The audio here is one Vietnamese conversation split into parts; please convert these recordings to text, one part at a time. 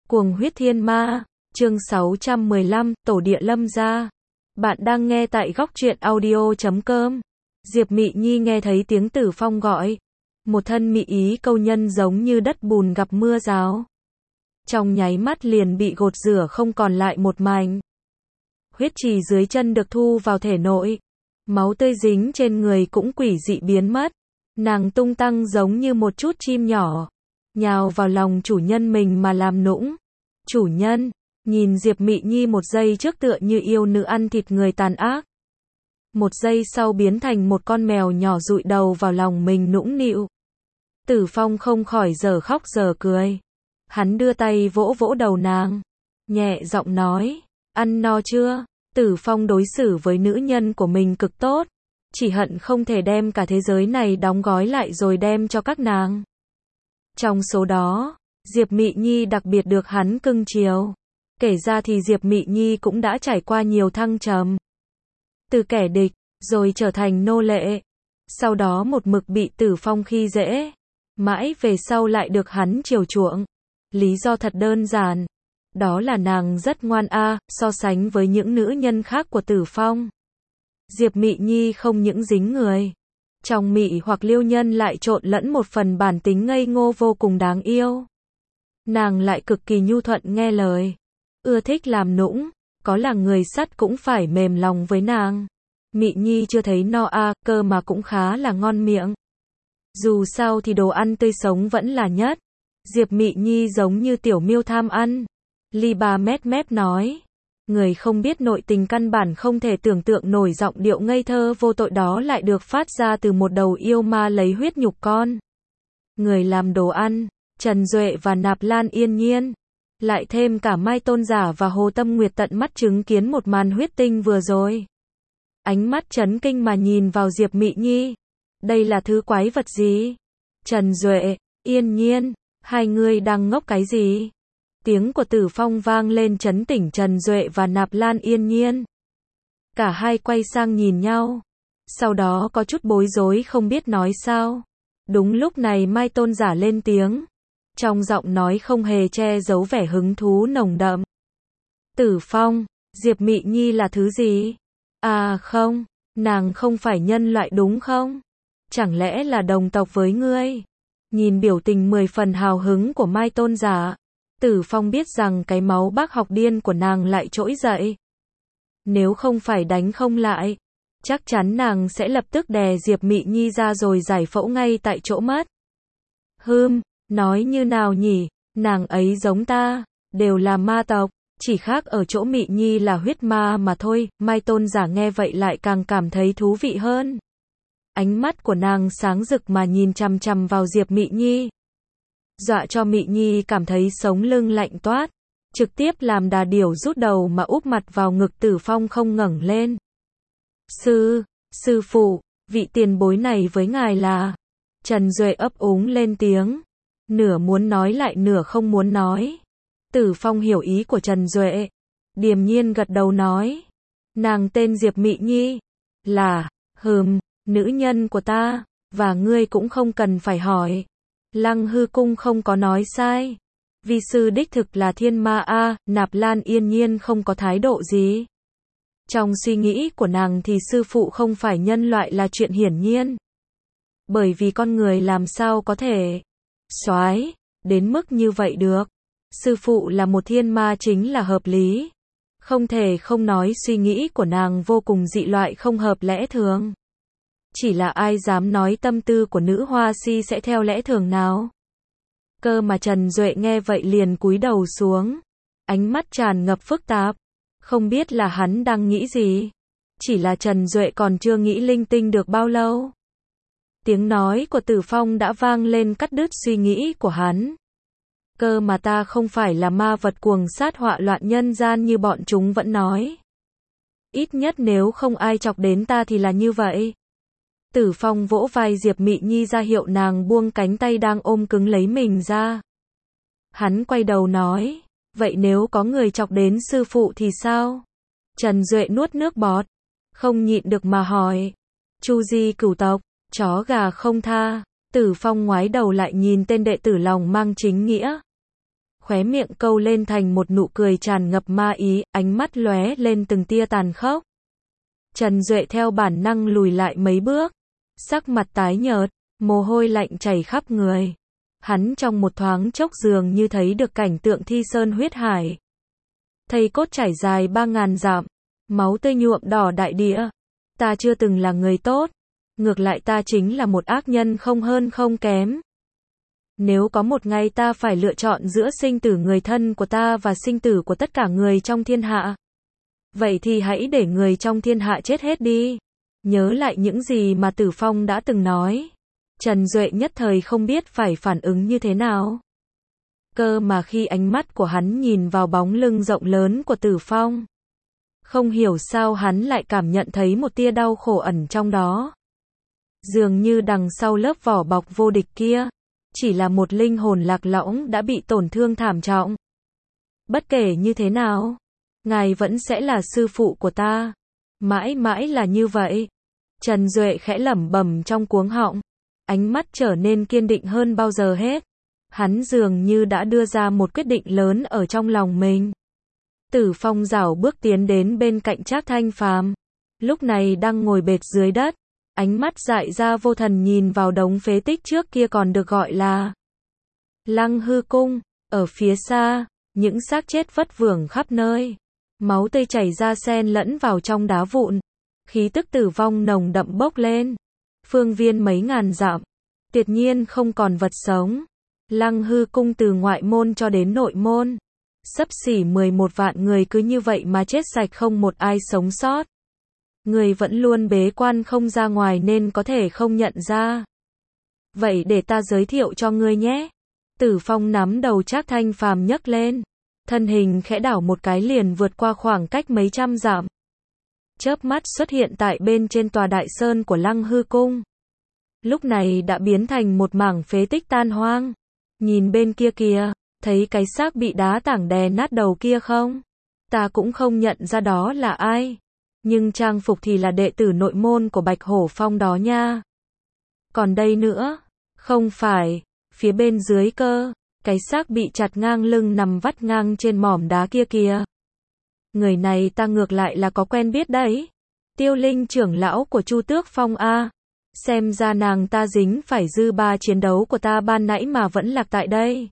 Cuồng huyết thiên ma, chương 615, Tổ địa Lâm gia. Bạn đang nghe tại góc truyện audio.com. Diệp Mị Nhi nghe thấy tiếng Tử Phong gọi. Một thân mị ý câu nhân giống như đất bùn gặp mưa rào. Trong nháy mắt liền bị gột rửa không còn lại một mảnh. Huyết trì dưới chân được thu vào thể nội. Máu tươi dính trên người cũng quỷ dị biến mất. Nàng tung tăng giống như một chút chim nhỏ. Nhào vào lòng chủ nhân mình mà làm nũng. Chủ nhân, nhìn Diệp Mị Nhi một giây trước tựa như yêu nữ ăn thịt người tàn ác. Một giây sau biến thành một con mèo nhỏ dụi đầu vào lòng mình nũng nịu. Tử Phong không khỏi giờ khóc giờ cười. Hắn đưa tay vỗ vỗ đầu nàng. Nhẹ giọng nói, ăn no chưa? Tử Phong đối xử với nữ nhân của mình cực tốt. Chỉ hận không thể đem cả thế giới này đóng gói lại rồi đem cho các nàng. Trong số đó, Diệp Mị Nhi đặc biệt được hắn cưng chiều. Kể ra thì Diệp Mị Nhi cũng đã trải qua nhiều thăng trầm. Từ kẻ địch, rồi trở thành nô lệ. Sau đó một mực bị Tử Phong khi dễ. Mãi về sau lại được hắn chiều chuộng. Lý do thật đơn giản. Đó là nàng rất ngoan so sánh với những nữ nhân khác của Tử Phong. Diệp Mị Nhi không những dính người. Trong mị hoặc liêu nhân lại trộn lẫn một phần bản tính ngây ngô vô cùng đáng yêu. Nàng lại cực kỳ nhu thuận nghe lời. Ưa thích làm nũng, có là người sắt cũng phải mềm lòng với nàng. Mị Nhi chưa thấy no cơ mà cũng khá là ngon miệng. Dù sao thì đồ ăn tươi sống vẫn là nhất. Diệp Mị Nhi giống như tiểu miêu tham ăn. Ly Ba mép mép nói. Người không biết nội tình căn bản không thể tưởng tượng nổi giọng điệu ngây thơ vô tội đó lại được phát ra từ một đầu yêu ma lấy huyết nhục con. Người làm đồ ăn, Trần Duệ và Nạp Lan Yên Nhiên. Lại thêm cả Mai Tôn Giả và Hồ Tâm Nguyệt tận mắt chứng kiến một màn huyết tinh vừa rồi. Ánh mắt chấn kinh mà nhìn vào Diệp Mị Nhi. Đây là thứ quái vật gì? Trần Duệ, Yên Nhiên, hai người đang ngốc cái gì? Tiếng của Tử Phong vang lên chấn tỉnh Trần Duệ và Nạp Lan Yên Nhiên. Cả hai quay sang nhìn nhau. Sau đó có chút bối rối không biết nói sao. Đúng lúc này Mai Tôn Giả lên tiếng. Trong giọng nói không hề che giấu vẻ hứng thú nồng đậm. Tử Phong, Diệp Mị Nhi là thứ gì? Không, nàng không phải nhân loại đúng không? Chẳng lẽ là đồng tộc với ngươi? Nhìn biểu tình 10 phần hào hứng của Mai Tôn Giả. Tử Phong biết rằng cái máu bác học điên của nàng lại trỗi dậy. Nếu không phải đánh không lại, chắc chắn nàng sẽ lập tức đè Diệp Mị Nhi ra rồi giải phẫu ngay tại chỗ mất. Nói như nào nhỉ, nàng ấy giống ta, đều là ma tộc, chỉ khác ở chỗ Mị Nhi là huyết ma mà thôi. Mai Tôn Giả nghe vậy lại càng cảm thấy thú vị hơn. Ánh mắt của nàng sáng rực mà nhìn chằm chằm vào Diệp Mị Nhi. Dọa cho Mị Nhi cảm thấy sống lưng lạnh toát, trực tiếp làm đà điểu rút đầu mà úp mặt vào ngực Tử Phong không ngẩng lên. Sư phụ, vị tiền bối này với ngài là... Trần Duệ ấp úng lên tiếng, nửa muốn nói lại nửa không muốn nói. Tử Phong hiểu ý của Trần Duệ, điềm nhiên gật đầu nói, nàng tên Diệp Mị Nhi, là, nữ nhân của ta, và ngươi cũng không cần phải hỏi. Lăng Hư Cung không có nói sai. Vi sư đích thực là thiên ma Nạp Lan Yên Nhiên không có thái độ gì. Trong suy nghĩ của nàng thì sư phụ không phải nhân loại là chuyện hiển nhiên. Bởi vì con người làm sao có thể soái đến mức như vậy được. Sư phụ là một thiên ma chính là hợp lý. Không thể không nói suy nghĩ của nàng vô cùng dị loại không hợp lẽ thường. Chỉ là ai dám nói tâm tư của nữ hoa si sẽ theo lẽ thường nào. Cơ mà Trần Duệ nghe vậy liền cúi đầu xuống. Ánh mắt tràn ngập phức tạp. Không biết là hắn đang nghĩ gì. Chỉ là Trần Duệ còn chưa nghĩ linh tinh được bao lâu. Tiếng nói của Tử Phong đã vang lên cắt đứt suy nghĩ của hắn. Cơ mà ta không phải là ma vật cuồng sát họa loạn nhân gian như bọn chúng vẫn nói. Ít nhất nếu không ai chọc đến ta thì là như vậy. Tử Phong vỗ vai Diệp Mị Nhi ra hiệu nàng buông cánh tay đang ôm cứng lấy mình ra. Hắn quay đầu nói, vậy nếu có người chọc đến sư phụ thì sao? Trần Duệ nuốt nước bọt, không nhịn được mà hỏi. Chu di cửu tộc, chó gà không tha. Tử Phong ngoái đầu lại nhìn tên đệ tử lòng mang chính nghĩa. khóe miệng câu lên thành một nụ cười tràn ngập ma ý, ánh mắt lóe lên từng tia tàn khốc. Trần Duệ theo bản năng lùi lại mấy bước, sắc mặt tái nhợt, mồ hôi lạnh chảy khắp người. Hắn trong một thoáng chốc dường như thấy được cảnh tượng thi sơn huyết hải. Thây cốt chảy dài 3.000 dặm, máu tươi nhuộm đỏ đại địa. Ta chưa từng là người tốt, ngược lại ta chính là một ác nhân không hơn không kém. Nếu có một ngày ta phải lựa chọn giữa sinh tử người thân của ta và sinh tử của tất cả người trong thiên hạ, vậy thì hãy để người trong thiên hạ chết hết đi. Nhớ lại những gì mà Tử Phong đã từng nói, Trần Duệ nhất thời không biết phải phản ứng như thế nào. Cơ mà khi ánh mắt của hắn nhìn vào bóng lưng rộng lớn của Tử Phong, không hiểu sao hắn lại cảm nhận thấy một tia đau khổ ẩn trong đó. Dường như đằng sau lớp vỏ bọc vô địch kia, chỉ là một linh hồn lạc lõng đã bị tổn thương thảm trọng. Bất kể như thế nào, ngài vẫn sẽ là sư phụ của ta. Mãi mãi là như vậy. Trần Duệ khẽ lẩm bẩm trong cuống họng, ánh mắt trở nên kiên định hơn bao giờ hết. Hắn dường như đã đưa ra một quyết định lớn ở trong lòng mình. Tử Phong rảo bước tiến đến bên cạnh Trác Thanh Phàm, lúc này đang ngồi bệt dưới đất, ánh mắt dại ra vô thần nhìn vào đống phế tích trước kia còn được gọi là Lăng Hư Cung. Ở phía xa, những xác chết vất vưởng khắp nơi, máu tươi chảy ra xen lẫn vào trong đá vụn, khí tức tử vong nồng đậm bốc lên. Phương viên mấy ngàn dặm, tuyệt nhiên không còn vật sống. Lăng Hư Cung từ ngoại môn cho đến nội môn, xấp xỉ 11 vạn người cứ như vậy mà chết sạch không một ai sống sót. Người vẫn luôn bế quan không ra ngoài nên có thể không nhận ra. Vậy để ta giới thiệu cho ngươi nhé. Tử Phong nắm đầu Trác Thanh Phàm nhấc lên, thân hình khẽ đảo một cái liền vượt qua khoảng cách mấy trăm dặm. Chớp mắt xuất hiện tại bên trên tòa đại sơn của Lăng Hư Cung. Lúc này đã biến thành một mảng phế tích tan hoang. Nhìn bên kia kìa, thấy cái xác bị đá tảng đè nát đầu kia không? Ta cũng không nhận ra đó là ai. Nhưng trang phục thì là đệ tử nội môn của Bạch Hổ Phong đó nha. Còn đây nữa, không phải, phía bên dưới cơ, cái xác bị chặt ngang lưng nằm vắt ngang trên mỏm đá kia kìa. Người này ta ngược lại là có quen biết đấy. Tiêu Linh trưởng lão của Chu Tước Phong a. Xem ra nàng ta dính phải dư ba chiến đấu của ta ban nãy mà vẫn lạc tại đây.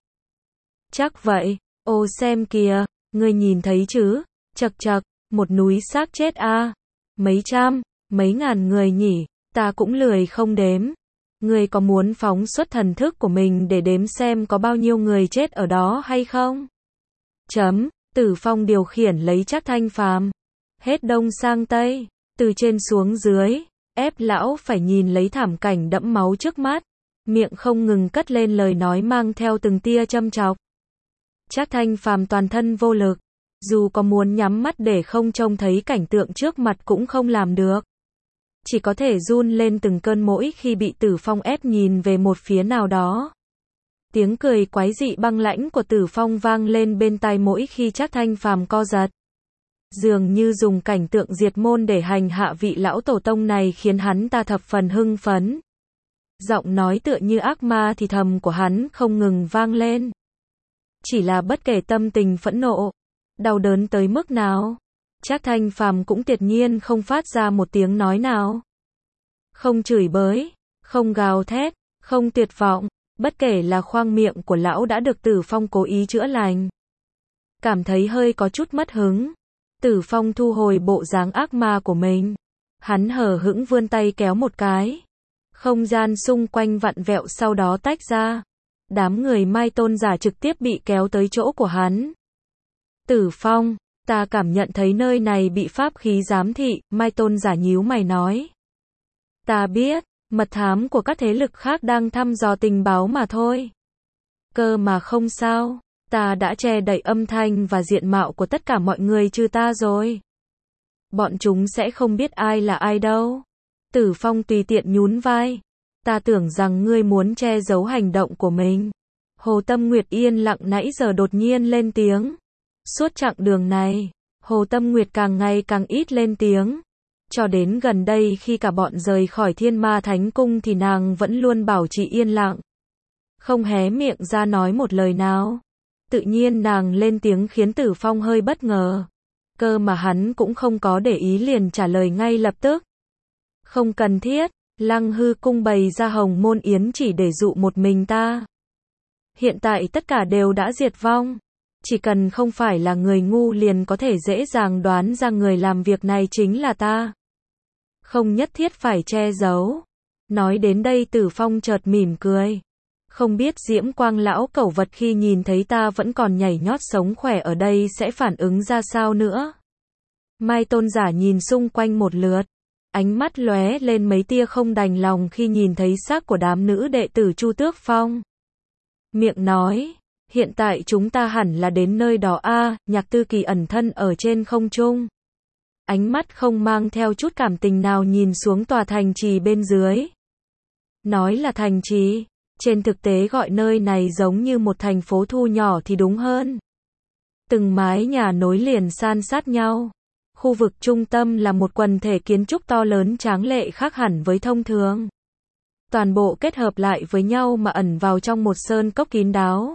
Chắc vậy, ô xem kìa, ngươi nhìn thấy chứ, chật chật, một núi xác chết a. Mấy trăm, mấy ngàn người nhỉ, ta cũng lười không đếm. Ngươi có muốn phóng xuất thần thức của mình để đếm xem có bao nhiêu người chết ở đó hay không? Tử Phong điều khiển lấy Trác Thanh Phàm, hết đông sang tây, từ trên xuống dưới, ép lão phải nhìn lấy thảm cảnh đẫm máu trước mắt, miệng không ngừng cất lên lời nói mang theo từng tia châm chọc. Trác Thanh Phàm toàn thân vô lực, dù có muốn nhắm mắt để không trông thấy cảnh tượng trước mặt cũng không làm được. Chỉ có thể run lên từng cơn mỗi khi bị Tử Phong ép nhìn về một phía nào đó. Tiếng cười quái dị băng lãnh của Tử Phong vang lên bên tai mỗi khi Trác Thanh Phàm co giật. Dường như dùng cảnh tượng diệt môn để hành hạ vị lão tổ tông này khiến hắn ta thập phần hưng phấn. Giọng nói tựa như ác ma thì thầm của hắn không ngừng vang lên. Chỉ là bất kể tâm tình phẫn nộ, đau đớn tới mức nào, Trác Thanh Phàm cũng tuyệt nhiên không phát ra một tiếng nói nào. Không chửi bới, không gào thét, không tuyệt vọng, bất kể là khoang miệng của lão đã được Tử Phong cố ý chữa lành. Cảm thấy hơi có chút mất hứng, Tử Phong thu hồi bộ dáng ác ma của mình. Hắn hờ hững vươn tay kéo một cái. Không gian xung quanh vặn vẹo sau đó tách ra. Đám người Mai Tôn giả trực tiếp bị kéo tới chỗ của hắn. Tử Phong, ta cảm nhận thấy nơi này bị pháp khí giám thị, Mai Tôn giả nhíu mày nói. Ta biết, mật thám của các thế lực khác đang thăm dò tình báo mà thôi. Cơ mà không sao, ta đã che đậy âm thanh và diện mạo của tất cả mọi người trừ ta rồi. Bọn chúng sẽ không biết ai là ai đâu. Tử Phong tùy tiện nhún vai. Ta tưởng rằng ngươi muốn che giấu hành động của mình. Hồ Tâm Nguyệt yên lặng nãy giờ đột nhiên lên tiếng. Suốt chặng đường này, Hồ Tâm Nguyệt càng ngày càng ít lên tiếng. Cho đến gần đây khi cả bọn rời khỏi Thiên Ma Thánh Cung thì nàng vẫn luôn bảo trì yên lặng. Không hé miệng ra nói một lời nào. Tự nhiên nàng lên tiếng khiến Tử Phong hơi bất ngờ. Cơ mà hắn cũng không có để ý liền trả lời ngay lập tức. Không cần thiết, Lăng Hư cung bày ra Hồng Môn Yến chỉ để dụ một mình ta. Hiện tại tất cả đều đã diệt vong. Chỉ cần không phải là người ngu liền có thể dễ dàng đoán ra người làm việc này chính là ta. Không nhất thiết phải che giấu. Nói đến đây Tử Phong chợt mỉm cười. Không biết Diễm Quang lão cẩu vật khi nhìn thấy ta vẫn còn nhảy nhót sống khỏe ở đây sẽ phản ứng ra sao nữa. Mai Tôn giả nhìn xung quanh một lượt. Ánh mắt lóe lên mấy tia không đành lòng khi nhìn thấy xác của đám nữ đệ tử Chu Tước Phong. Miệng nói, hiện tại chúng ta hẳn là đến nơi đó a. Nhạc Tư Kỳ ẩn thân ở trên không trung. Ánh mắt không mang theo chút cảm tình nào nhìn xuống tòa thành trì bên dưới. Nói là thành trì, trên thực tế gọi nơi này giống như một thành phố thu nhỏ thì đúng hơn. Từng mái nhà nối liền san sát nhau. Khu vực trung tâm là một quần thể kiến trúc to lớn tráng lệ khác hẳn với thông thường. Toàn bộ kết hợp lại với nhau mà ẩn vào trong một sơn cốc kín đáo.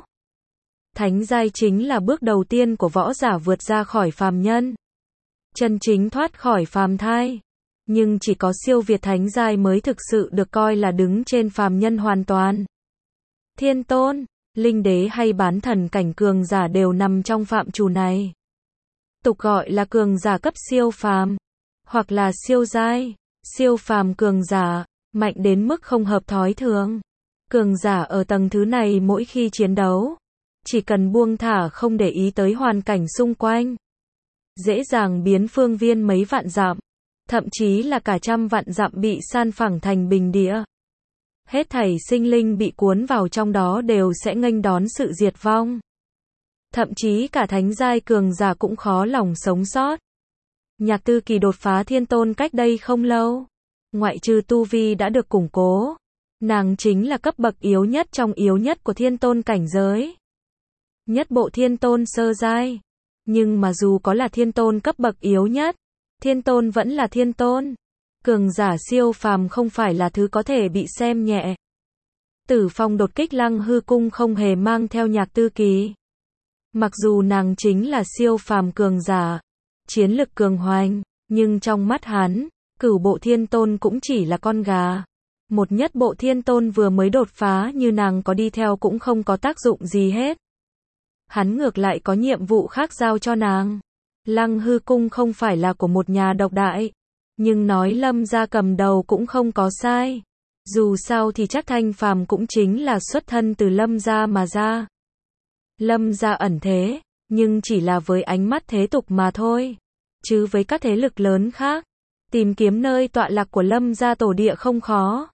Thánh giai chính là bước đầu tiên của võ giả vượt ra khỏi phàm nhân. Chân chính thoát khỏi phàm thai. Nhưng chỉ có siêu việt thánh giai mới thực sự được coi là đứng trên phàm nhân hoàn toàn. Thiên tôn, linh đế hay bán thần cảnh cường giả đều nằm trong phạm trù này. Tục gọi là cường giả cấp siêu phàm, hoặc là siêu giai. Siêu phàm cường giả, mạnh đến mức không hợp thói thường. Cường giả ở tầng thứ này mỗi khi chiến đấu, chỉ cần buông thả không để ý tới hoàn cảnh xung quanh, dễ dàng biến phương viên mấy vạn dặm, thậm chí là cả trăm vạn dặm bị san phẳng thành bình địa. Hết thảy sinh linh bị cuốn vào trong đó đều sẽ nghênh đón sự diệt vong. Thậm chí cả thánh giai cường giả cũng khó lòng sống sót. Nhạc Tư Kỳ đột phá thiên tôn cách đây không lâu. Ngoại trừ tu vi đã được củng cố, nàng chính là cấp bậc yếu nhất trong yếu nhất của thiên tôn cảnh giới. Nhất bộ thiên tôn sơ giai. Nhưng mà dù có là thiên tôn cấp bậc yếu nhất, thiên tôn vẫn là thiên tôn. Cường giả siêu phàm không phải là thứ có thể bị xem nhẹ. Tử Phong đột kích Lăng Hư cung không hề mang theo Nhạc Tư Kỳ. Mặc dù nàng chính là siêu phàm cường giả, chiến lực cường hoành, nhưng trong mắt hắn, cửu bộ thiên tôn cũng chỉ là con gà. Một nhất bộ thiên tôn vừa mới đột phá như nàng có đi theo cũng không có tác dụng gì hết. Hắn ngược lại có nhiệm vụ khác giao cho nàng. Lăng Hư cung không phải là của một nhà độc đại, nhưng nói Lâm gia cầm đầu cũng không có sai. Dù sao thì chắc Thanh Phàm cũng chính là xuất thân từ Lâm gia mà ra. Lâm gia ẩn thế, nhưng chỉ là với ánh mắt thế tục mà thôi. Chứ với các thế lực lớn khác, tìm kiếm nơi tọa lạc của Lâm gia tổ địa không khó.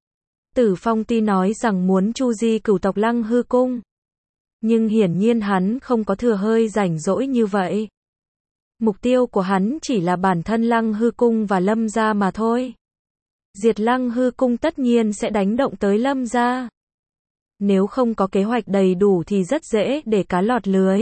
Tử Phong tuy nói rằng muốn chu di cửu tộc Lăng Hư cung, nhưng hiển nhiên hắn không có thừa hơi rảnh rỗi như vậy. Mục tiêu của hắn chỉ là bản thân Lăng Hư cung và Lâm gia mà thôi. Diệt Lăng Hư cung tất nhiên sẽ đánh động tới Lâm gia. Nếu không có kế hoạch đầy đủ thì rất dễ để cá lọt lưới.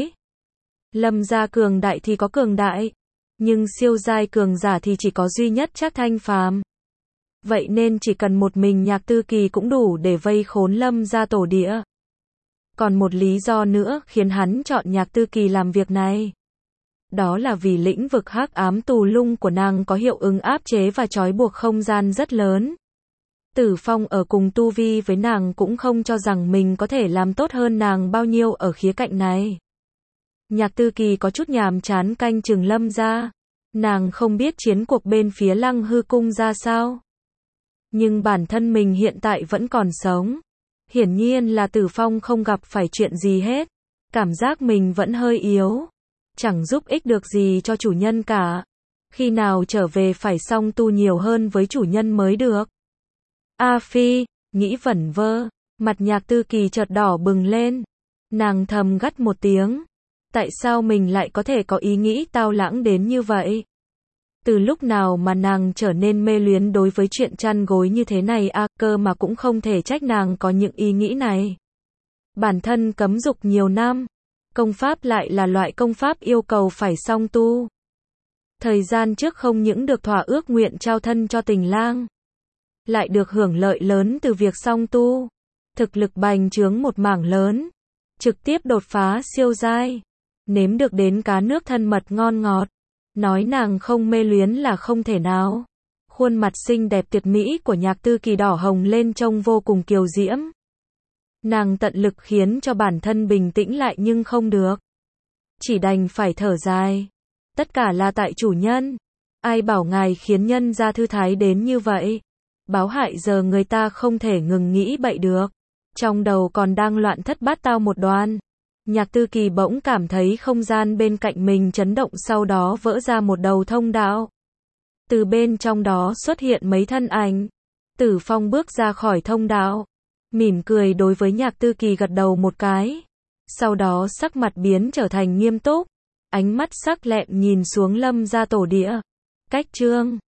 Lâm gia cường đại thì có cường đại, nhưng siêu giai cường giả thì chỉ có duy nhất Trác Thanh Phàm. Vậy nên chỉ cần một mình Nhạc Tư Kỳ cũng đủ để vây khốn Lâm gia tổ địa. Còn một lý do nữa khiến hắn chọn Nhạc Tư Kỳ làm việc này. Đó là vì lĩnh vực hắc ám tù lung của nàng có hiệu ứng áp chế và trói buộc không gian rất lớn. Tử Phong ở cùng tu vi với nàng cũng không cho rằng mình có thể làm tốt hơn nàng bao nhiêu ở khía cạnh này. Nhạc Tư Kỳ có chút nhàm chán canh chừng Lâm gia. Nàng không biết chiến cuộc bên phía Lăng Hư cung ra sao. Nhưng bản thân mình hiện tại vẫn còn sống. Hiển nhiên là Tử Phong không gặp phải chuyện gì hết. Cảm giác mình vẫn hơi yếu. Chẳng giúp ích được gì cho chủ nhân cả. Khi nào trở về phải song tu nhiều hơn với chủ nhân mới được. A Phi, nghĩ vẩn vơ, mặt Nhạc Tư Kỳ chợt đỏ bừng lên. Nàng thầm gắt một tiếng. Tại sao mình lại có thể có ý nghĩ tao lãng đến như vậy? Từ lúc nào mà nàng trở nên mê luyến đối với chuyện chăn gối như thế này cơ mà cũng không thể trách nàng có những ý nghĩ này. Bản thân cấm dục nhiều năm, công pháp lại là loại công pháp yêu cầu phải song tu. Thời gian trước không những được thỏa ước nguyện trao thân cho tình lang, lại được hưởng lợi lớn từ việc song tu. Thực lực bành trướng một mảng lớn. trực tiếp đột phá siêu giai, nếm được đến cá nước thân mật ngon ngọt, nói nàng không mê luyến là không thể nào. Khuôn mặt xinh đẹp tuyệt mỹ của Nhạc Tư Kỳ đỏ hồng lên trông vô cùng kiều diễm. Nàng tận lực khiến cho bản thân bình tĩnh lại nhưng không được. Chỉ đành phải thở dài. Tất cả là tại chủ nhân. Ai bảo ngài khiến nhân gia thư thái đến như vậy. Báo hại giờ người ta không thể ngừng nghĩ bậy được. Trong đầu còn đang loạn thất bát tao một đoàn. Nhạc Tư Kỳ bỗng cảm thấy không gian bên cạnh mình chấn động, sau đó vỡ ra một đầu thông đạo. Từ bên trong đó xuất hiện mấy thân ảnh. Tử Phong bước ra khỏi thông đạo, mỉm cười đối với Nhạc Tư Kỳ gật đầu một cái. Sau đó sắc mặt biến trở thành nghiêm túc, ánh mắt sắc lẹm nhìn xuống Lâm gia tổ địa. Cách chương